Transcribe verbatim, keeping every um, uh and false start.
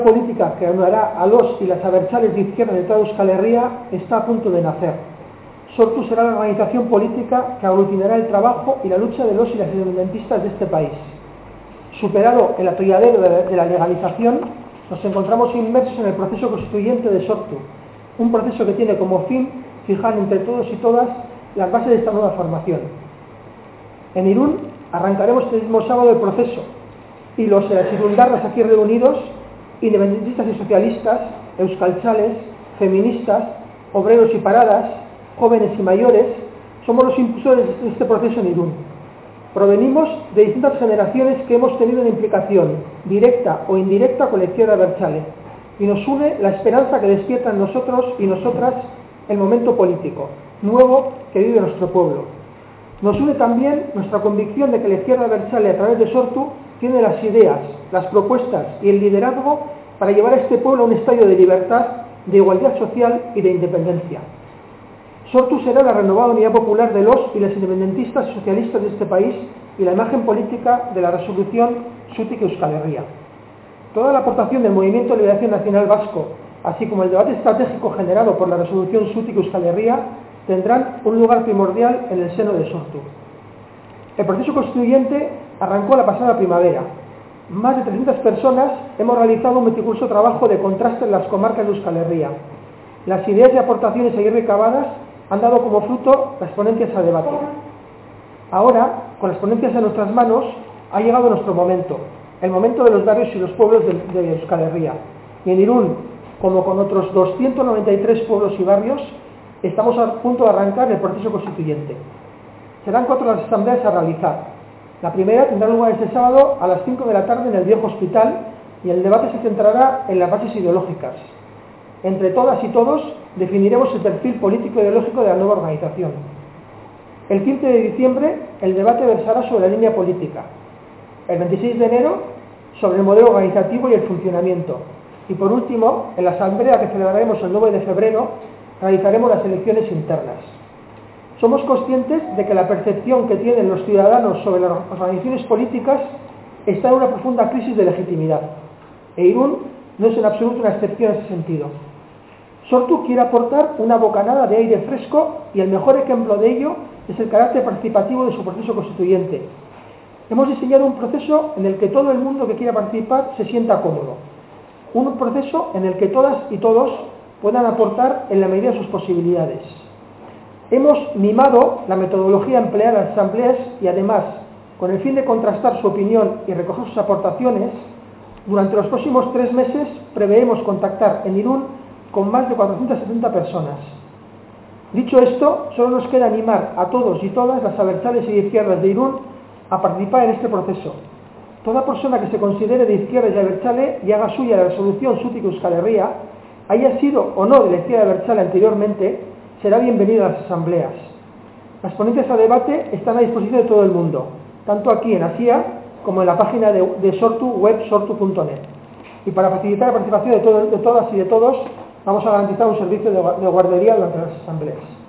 política que aunará a los y las abertzales de izquierda de toda Euskal Herria está a punto de nacer. Sortu será la organización política que aglutinará el trabajo y la lucha de los y las independentistas de este país. Superado el atolladero de la legalización, nos encontramos inmersos en el proceso constituyente de Sortu, un proceso que tiene como fin fijar entre todos y todas las bases de esta nueva formación. En Irún arrancaremos este mismo sábado el proceso y los y las irundarras aquí reunidos, independentistas y socialistas, euskaltzales, feministas, obreros y paradas, jóvenes y mayores, somos los impulsores de este proceso en Irún. Provenimos de distintas generaciones que hemos tenido una implicación, directa o indirecta, con la izquierda abertzale, y nos une la esperanza que despierta en nosotros y nosotras el momento político nuevo que vive nuestro pueblo. Nos une también nuestra convicción de que la izquierda abertzale, a través de Sortu, tiene las ideas, las propuestas y el liderazgo para llevar a este pueblo a un estadio de libertad, de igualdad social y de independencia. Sortu será la renovada unidad popular de los y las independentistas y socialistas de este país y la imagen política de la resolución Zutik Euskal Herria. Toda la aportación del Movimiento de Liberación Nacional Vasco, así como el debate estratégico generado por la resolución Zutik Euskal Herria, tendrán un lugar primordial en el seno de Sortu. El proceso constituyente arrancó la pasada primavera. Más de trescientas personas hemos realizado un meticuloso trabajo de contraste en las comarcas de Euskal Herria. Las ideas y aportaciones ahí recabadas han dado como fruto las ponencias a debate. Ahora, con las ponencias en nuestras manos, ha llegado nuestro momento, el momento de los barrios y los pueblos de, de Euskal Herria. Y en Irún, como con otros doscientos noventa y tres pueblos y barrios, estamos a punto de arrancar el proceso constituyente. Serán cuatro las asambleas a realizar. La primera tendrá lugar este sábado a las cinco de la tarde en el viejo hospital y el debate se centrará en las bases ideológicas. Entre todas y todos definiremos el perfil político e ideológico de la nueva organización. El quince de diciembre el debate versará sobre la línea política. El veintiséis de enero sobre el modelo organizativo y el funcionamiento. Y por último, en la asamblea que celebraremos el nueve de febrero, realizaremos las elecciones internas. Somos conscientes de que la percepción que tienen los ciudadanos sobre las organizaciones políticas está en una profunda crisis de legitimidad. E Irún no es en absoluto una excepción en ese sentido. Sortu quiere aportar una bocanada de aire fresco y el mejor ejemplo de ello es el carácter participativo de su proceso constituyente. Hemos diseñado un proceso en el que todo el mundo que quiera participar se sienta cómodo. Un proceso en el que todas y todos puedan aportar en la medida de sus posibilidades. Hemos mimado la metodología empleada en las asambleas y además, con el fin de contrastar su opinión y recoger sus aportaciones, durante los próximos tres meses preveemos contactar en Irún con más de cuatrocientas setenta personas. Dicho esto, solo nos queda animar a todos y todas las abertzales y de izquierdas de Irún a participar en este proceso. Toda persona que se considere de izquierda y abertzale y haga suya la resolución Zutik Euskal Herria, haya sido o no de la izquierda abertzale anteriormente, será bienvenido a las asambleas. Las ponencias a debate están a disposición de todo el mundo, tanto aquí en Asia como en la página de, de Sortu, web sortu punto net. Y para facilitar la participación de, todo, de todas y de todos, vamos a garantizar un servicio de, de guardería durante las asambleas.